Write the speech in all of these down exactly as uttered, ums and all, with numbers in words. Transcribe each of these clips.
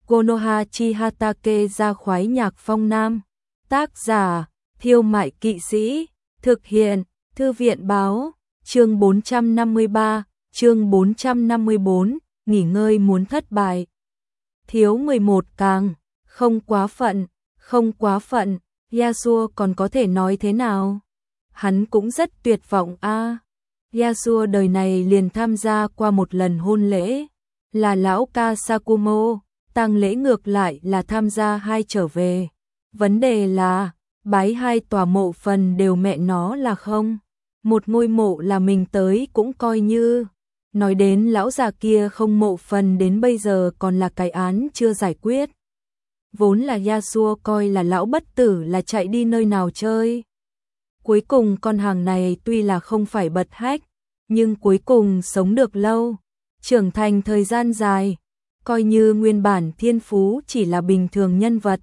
Konoha Chihatake ra khoái nhạc phong nam. Tác giả, Thiêu Mại Kỵ Sĩ. Thực hiện, Thư viện Báo. Chương bốn trăm năm mươi ba, chương bốn trăm năm mươi bốn, nghỉ ngơi muốn thất bại. Thiếu mười một càng, không quá phận, không quá phận, Yasuo còn có thể nói thế nào? Hắn cũng rất tuyệt vọng a. À. Yasuo đời này liền tham gia qua một lần hôn lễ, là lão ca Sakumo, tang lễ ngược lại là tham gia hai trở về. Vấn đề là, bái hai tòa mộ phần đều mẹ nó là không. Một ngôi mộ là mình tới cũng coi như. Nói đến lão già kia không mộ phần đến bây giờ còn là cái án chưa giải quyết. Vốn là Yasuo coi là lão bất tử là chạy đi nơi nào chơi. Cuối cùng con hàng này tuy là không phải bật hách, nhưng cuối cùng sống được lâu, trưởng thành thời gian dài, coi như nguyên bản thiên phú chỉ là bình thường nhân vật.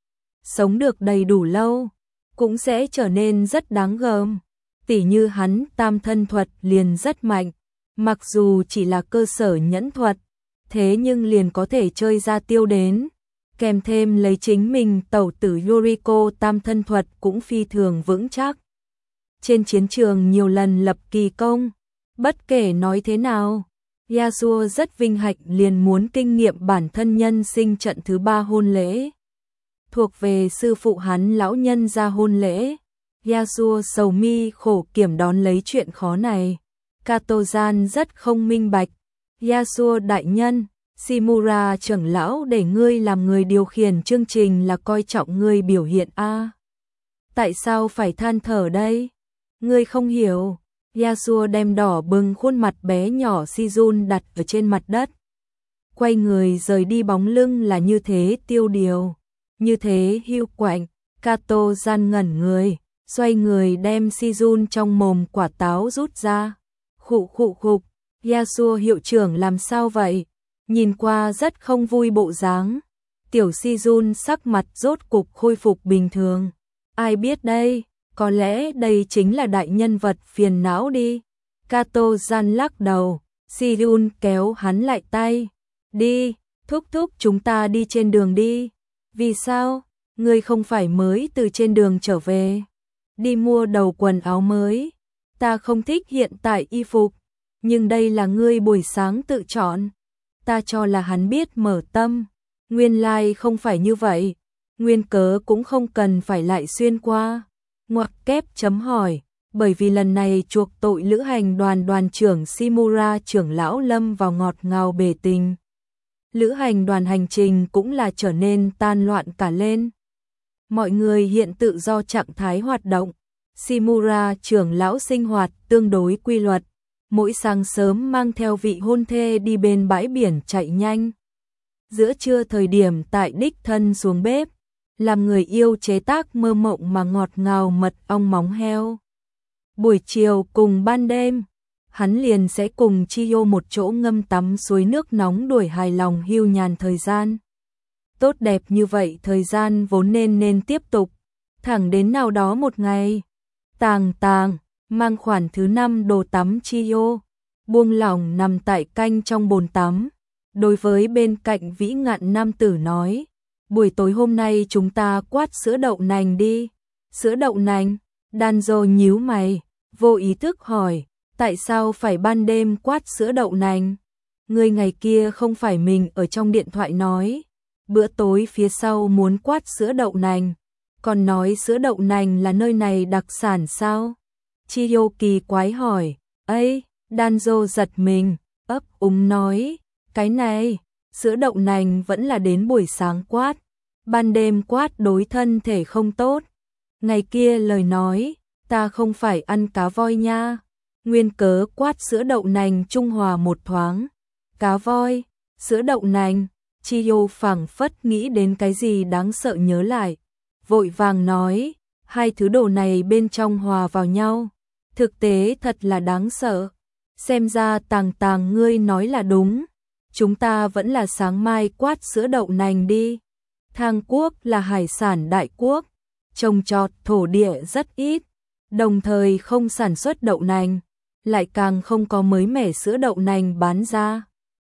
Sống được đầy đủ lâu, cũng sẽ trở nên rất đáng gờm. Tỉ như hắn tam thân thuật liền rất mạnh, mặc dù chỉ là cơ sở nhẫn thuật, thế nhưng liền có thể chơi ra tiêu đến. Kèm thêm lấy chính mình tẩu tử Yuriko tam thân thuật cũng phi thường vững chắc. Trên chiến trường nhiều lần lập kỳ công, bất kể nói thế nào, Yasuo rất vinh hạnh liền muốn kinh nghiệm bản thân nhân sinh trận thứ ba hôn lễ. Thuộc về sư phụ hắn lão nhân ra hôn lễ, Yasuo sầu mi khổ kiểm đón lấy chuyện khó này. Kato-gian rất không minh bạch, Yasuo đại nhân, Shimura trưởng lão để ngươi làm người điều khiển chương trình là coi trọng ngươi biểu hiện a. À. Tại sao phải than thở đây? Ngươi không hiểu. Yasuo đem đỏ bừng khuôn mặt bé nhỏ Shizun đặt ở trên mặt đất. Quay người rời đi, bóng lưng là như thế tiêu điều, như thế hiu quạnh. Kato-gian ngẩn người, xoay người đem Shizun trong mồm quả táo rút ra. Khụ khụ khục, Yasuo hiệu trưởng làm sao vậy? Nhìn qua rất không vui bộ dáng. Tiểu Shizun sắc mặt rốt cục khôi phục bình thường. Ai biết đây, có lẽ đây chính là đại nhân vật phiền não đi. Kato-gian lắc đầu, Shizun kéo hắn lại tay. Đi, thúc thúc chúng ta đi trên đường đi. Vì sao? Ngươi không phải mới từ trên đường trở về. Đi mua đầu quần áo mới. Ta không thích hiện tại y phục, nhưng đây là ngươi buổi sáng tự chọn. Ta cho là hắn biết mở tâm, nguyên lai like không phải như vậy, nguyên cớ cũng không cần phải lại xuyên qua. Ngoặc kép chấm hỏi, bởi vì lần này chuộc tội lữ hành đoàn đoàn trưởng Shimura trưởng lão lâm vào ngọt ngào bể tình. Lữ hành đoàn hành trình cũng là trở nên tan loạn cả lên. Mọi người hiện tự do trạng thái hoạt động, Shimura trưởng lão sinh hoạt tương đối quy luật. Mỗi sáng sớm mang theo vị hôn thê đi bên bãi biển chạy nhanh. Giữa trưa thời điểm tại đích thân xuống bếp, làm người yêu chế tác mơ mộng mà ngọt ngào mật ong móng heo. Buổi chiều cùng ban đêm, hắn liền sẽ cùng Chiyo một chỗ ngâm tắm suối nước nóng đuổi hài lòng hưu nhàn thời gian. Tốt đẹp như vậy thời gian vốn nên nên tiếp tục, thẳng đến nào đó một ngày. Tàng tàng. Mang khoản thứ năm đồ tắm Chiyo, buông lỏng nằm tại canh trong bồn tắm. Đối với bên cạnh vĩ ngạn nam tử nói, buổi tối hôm nay chúng ta quát sữa đậu nành đi. Sữa đậu nành? Danzo nhíu mày, vô ý thức hỏi, tại sao phải ban đêm quát sữa đậu nành? Người ngày kia không phải mình ở trong điện thoại nói, bữa tối phía sau muốn quát sữa đậu nành, còn nói sữa đậu nành là nơi này đặc sản sao? Chiyo kỳ quái hỏi, ấy, Danzo giật mình, ấp úng nói, cái này, sữa đậu nành vẫn là đến buổi sáng quát, ban đêm quát đối thân thể không tốt. Ngày kia lời nói, ta không phải ăn cá voi nha, nguyên cớ quát sữa đậu nành trung hòa một thoáng. Cá voi, sữa đậu nành, Chiyo phảng phất nghĩ đến cái gì đáng sợ nhớ lại, vội vàng nói, hai thứ đồ này bên trong hòa vào nhau. Thực tế thật là đáng sợ. Xem ra tàng tàng ngươi nói là đúng. Chúng ta vẫn là sáng mai quát sữa đậu nành đi. Thang Quốc là hải sản đại quốc, trồng trọt thổ địa rất ít, đồng thời không sản xuất đậu nành, lại càng không có mới mẻ sữa đậu nành bán ra.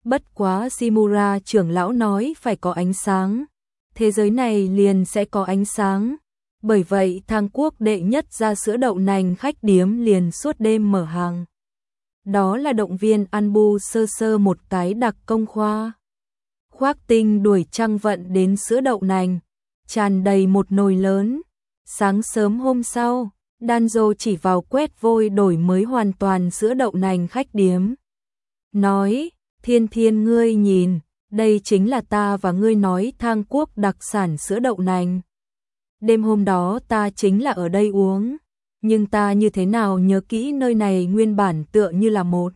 Bất quá Shimura trưởng lão nói phải có ánh sáng, thế giới này liền sẽ có ánh sáng. Bởi vậy Thang Quốc đệ nhất ra sữa đậu nành khách điếm liền suốt đêm mở hàng. Đó là động viên Anbu sơ sơ một cái đặc công khoa. Khoác Tinh đuổi Trăng Vận đến sữa đậu nành, tràn đầy một nồi lớn. Sáng sớm hôm sau, Danzo chỉ vào quét vôi đổi mới hoàn toàn sữa đậu nành khách điếm. Nói, Thiên Thiên ngươi nhìn, đây chính là ta và ngươi nói Thang Quốc đặc sản sữa đậu nành. Đêm hôm đó ta chính là ở đây uống, nhưng ta như thế nào nhớ kỹ nơi này nguyên bản tựa như là một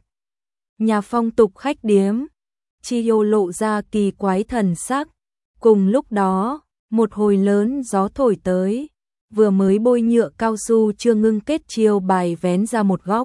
nhà phong tục khách điếm. Chiyo lộ ra kỳ quái thần sắc. Cùng lúc đó, một hồi lớn gió thổi tới, vừa mới bôi nhựa cao su chưa ngưng kết chiêu bài vén ra một góc,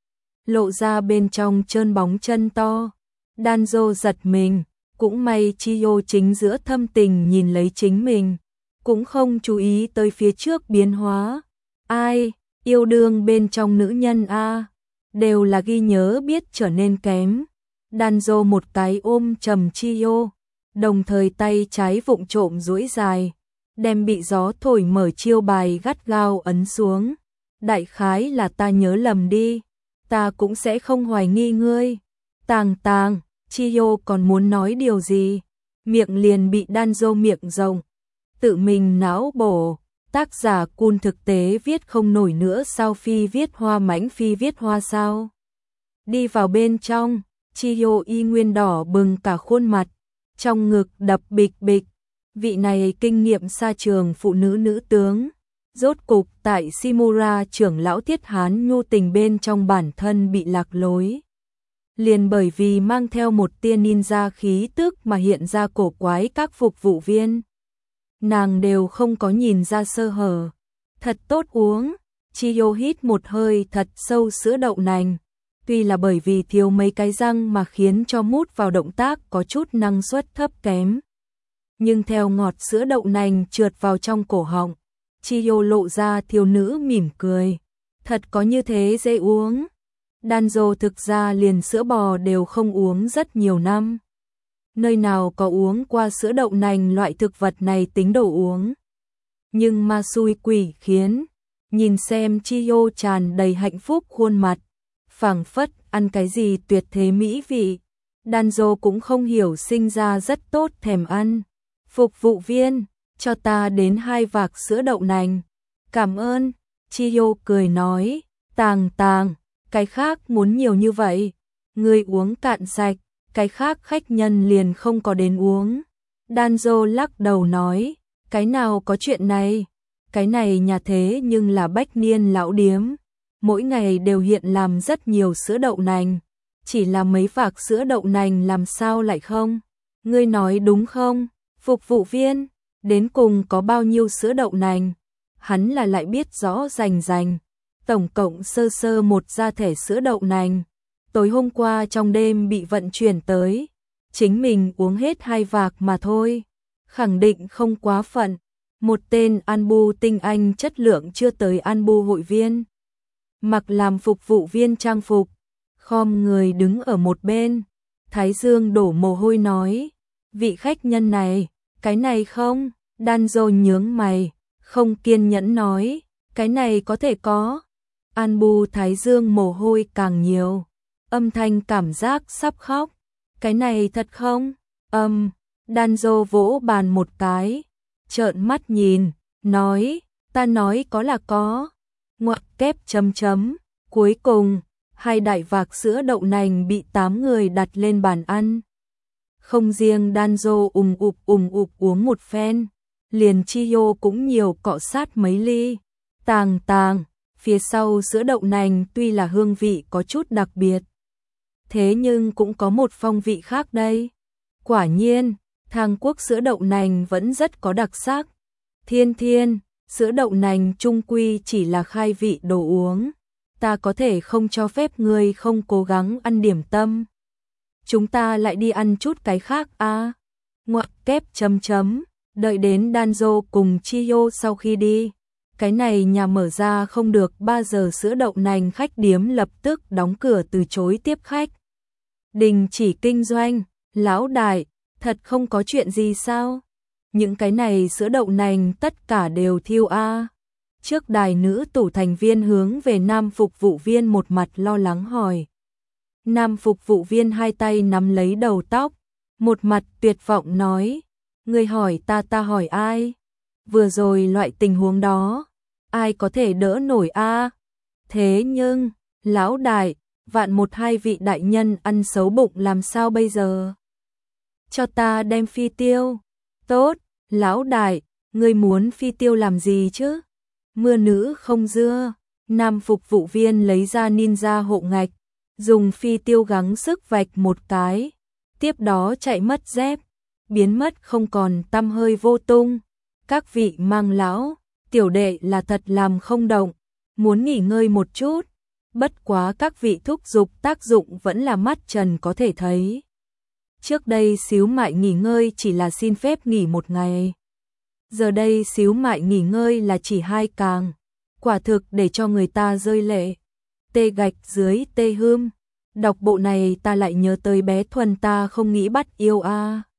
lộ ra bên trong trơn bóng chân to. Danzo giật mình, cũng may Chiyo chính giữa thâm tình nhìn lấy chính mình, cũng không chú ý tới phía trước biến hóa. Ai, yêu đương bên trong nữ nhân a, đều là ghi nhớ biết trở nên kém. Danzo một cái ôm chầm Chiyo, đồng thời tay trái vụng trộm duỗi dài, đem bị gió thổi mở chiêu bài gắt gao ấn xuống. Đại khái là ta nhớ lầm đi, ta cũng sẽ không hoài nghi ngươi. Tàng tàng, Chiyo còn muốn nói điều gì, miệng liền bị Danzo miệng rộng, tự mình não bổ. Tác giả Kun thực tế viết không nổi nữa sao, phi viết hoa mãnh phi viết hoa sao. Đi vào bên trong, Chiyo y nguyên đỏ bừng cả khuôn mặt, trong ngực đập bịch bịch. Vị này kinh nghiệm xa trường phụ nữ nữ tướng, rốt cục tại Shimura trưởng lão Thiết Hán nhu tình bên trong bản thân bị lạc lối. Liền bởi vì mang theo một tia ninja khí tức mà hiện ra cổ quái các phục vụ viên. Nàng đều không có nhìn ra sơ hở. Thật tốt uống. Chiyo hít một hơi thật sâu sữa đậu nành. Tuy là bởi vì thiếu mấy cái răng mà khiến cho mút vào động tác có chút năng suất thấp kém. Nhưng theo ngọt sữa đậu nành trượt vào trong cổ họng, Chiyo lộ ra thiếu nữ mỉm cười. Thật có như thế dễ uống. Danzo thực ra liền sữa bò đều không uống rất nhiều năm. Nơi nào có uống qua sữa đậu nành loại thực vật này tính đồ uống. Nhưng ma xui quỷ khiến, nhìn xem Chiyo tràn đầy hạnh phúc khuôn mặt, phảng phất ăn cái gì tuyệt thế mỹ vị. Danzo cũng không hiểu sinh ra rất tốt thèm ăn. Phục vụ viên, cho ta đến hai vạc sữa đậu nành. Cảm ơn, Chiyo cười nói. Tàng tàng, cái khác muốn nhiều như vậy, ngươi uống cạn sạch, cái khác khách nhân liền không có đến uống. Danzo lắc đầu nói, cái nào có chuyện này, cái này nhà thế nhưng là bách niên lão điếm, mỗi ngày đều hiện làm rất nhiều sữa đậu nành, chỉ là mấy vạc sữa đậu nành làm sao lại không? Ngươi nói đúng không? Phục vụ viên, đến cùng có bao nhiêu sữa đậu nành? Hắn là lại biết rõ rành rành, tổng cộng sơ sơ một gia thể sữa đậu nành. Tối hôm qua trong đêm bị vận chuyển tới, chính mình uống hết hai vạc mà thôi, khẳng định không quá phận. Một tên Anbu tinh anh chất lượng chưa tới Anbu hội viên, mặc làm phục vụ viên trang phục, khom người đứng ở một bên, thái dương đổ mồ hôi nói, vị khách nhân này, cái này không? Danzo nhướng mày, không kiên nhẫn nói, cái này có thể có. Anbu thái dương mồ hôi càng nhiều, âm thanh cảm giác sắp khóc. Cái này thật không? Âm, Danzo vỗ bàn một cái, trợn mắt nhìn, nói, ta nói có là có. Ngoặc kép chấm chấm, cuối cùng, hai đại vạc sữa đậu nành bị tám người đặt lên bàn ăn. Không riêng Danzo ùng ụp ùng ụp uống một phen, liền Chiyo cũng nhiều cọ sát mấy ly. Tàng tàng, phía sau sữa đậu nành tuy là hương vị có chút đặc biệt, thế nhưng cũng có một phong vị khác đây. Quả nhiên, Thang Quốc sữa đậu nành vẫn rất có đặc sắc. Thiên Thiên, sữa đậu nành chung quy chỉ là khai vị đồ uống, ta có thể không cho phép ngươi không cố gắng ăn điểm tâm. Chúng ta lại đi ăn chút cái khác a. À? Ngoặc kép chấm chấm, đợi đến Danzo cùng Chiyo sau khi đi, cái này nhà mở ra không được ba giờ sữa đậu nành khách điếm lập tức đóng cửa từ chối tiếp khách. Đình chỉ kinh doanh, Lão đại, thật không có chuyện gì sao? Những cái này sữa đậu nành tất cả đều thiêu a. Trước đài nữ tủ thành viên hướng về nam phục vụ viên một mặt lo lắng hỏi. Nam phục vụ viên hai tay nắm lấy đầu tóc, một mặt tuyệt vọng nói, người hỏi ta ta hỏi ai? Vừa rồi loại tình huống đó, ai có thể đỡ nổi a? Thế nhưng, lão đại, vạn một hai vị đại nhân ăn xấu bụng làm sao bây giờ? Cho ta đem phi tiêu. Tốt, lão đại, ngươi muốn phi tiêu làm gì chứ? Mưa nữ không dưa, nam phục vụ viên lấy ra ninja hộ ngạch, dùng phi tiêu gắng sức vạch một cái, tiếp đó chạy mất dép, biến mất không còn tăm hơi vô tung. Các vị mang lão, tiểu đệ là thật làm không động, muốn nghỉ ngơi một chút, bất quá các vị thúc giục tác dụng vẫn là mắt trần có thể thấy. Trước đây xíu mại nghỉ ngơi chỉ là xin phép nghỉ một ngày. Giờ đây xíu mại nghỉ ngơi là chỉ hai càng, quả thực để cho người ta rơi lệ. Tê gạch dưới tê hươm, đọc bộ này ta lại nhớ tới bé Thuần ta không nghĩ bắt yêu a.